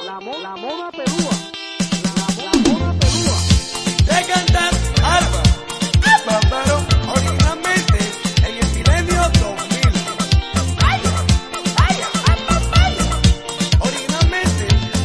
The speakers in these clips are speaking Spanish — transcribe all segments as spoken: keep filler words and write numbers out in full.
la, mo, la mona pelúa, la, la, la mona pelúa. De cantar Alba, Bárbaro, originalmente en el milenio dos mil. Vaya, vaya, vaya, vaya. Originalmente,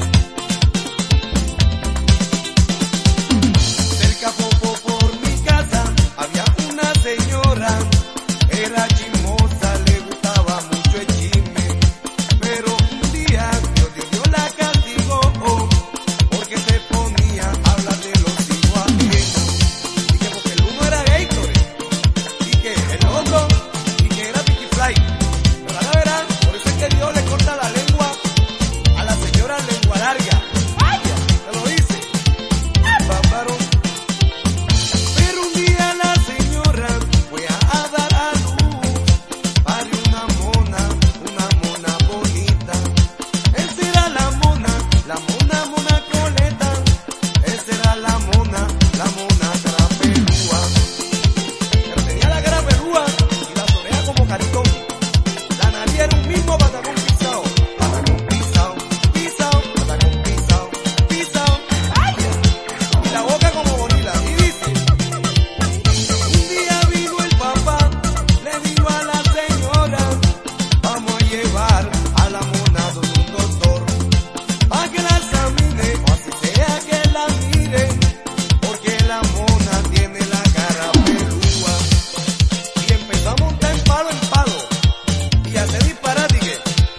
cerca poco por mi casa había una señora, era chismosa, le gustaba mucho el chisme, pero un día Dios, Dios, Dios la castigó, oh, porque se ponía a hablar de los hijos ajenos, y que porque el uno era Gatorade, y que el otro, y que era Vicky Fly. Pero ahora verán, por eso es que Dios le corta la lengua a la señora lengua larga. Vaya. ¿Te lo dice? Bárbaro. Pero un día la señora fue a dar a luz, parió una mona, una mona bonita. Esa era la mona, la mona, mona coleta. Esa era la mona, la mona cara pelúa. Pero tenía la cara pelúa y las orejas como cartón. La nariz era un mismo patacón pisado, patacón pisado, pisado, patacón pisado, pisado. Y la boca como gorila, y dice: un día vino el papá, le dijo a la señora: vamos a llevar a la mona donde un doctor, pa' que la examine, o así sea que la mire, porque la mona tiene la cara pelúa. Y empezó a montar en palo en palo, y a hacer disparate, y que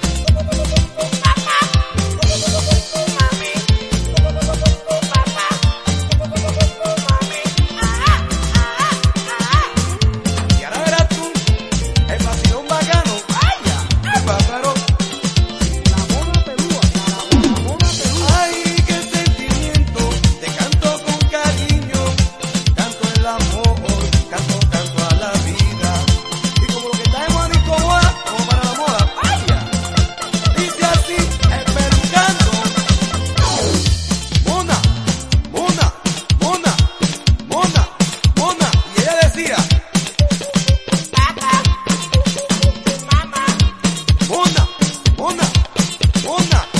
y ahora verás tú, el vacilón bacano, vaya, Bárbaro. La mona pelúa, la, la, la mona pelúa. Ay, qué sentimiento, te canto con cariño, canto el amor, canto, canto a la vida. Y como lo que está en Juanico Boa, como para la moda, vaya, dice así, esperucando. Mona, mona, mona, mona, mona. Y ella decía: mona, mona, mona.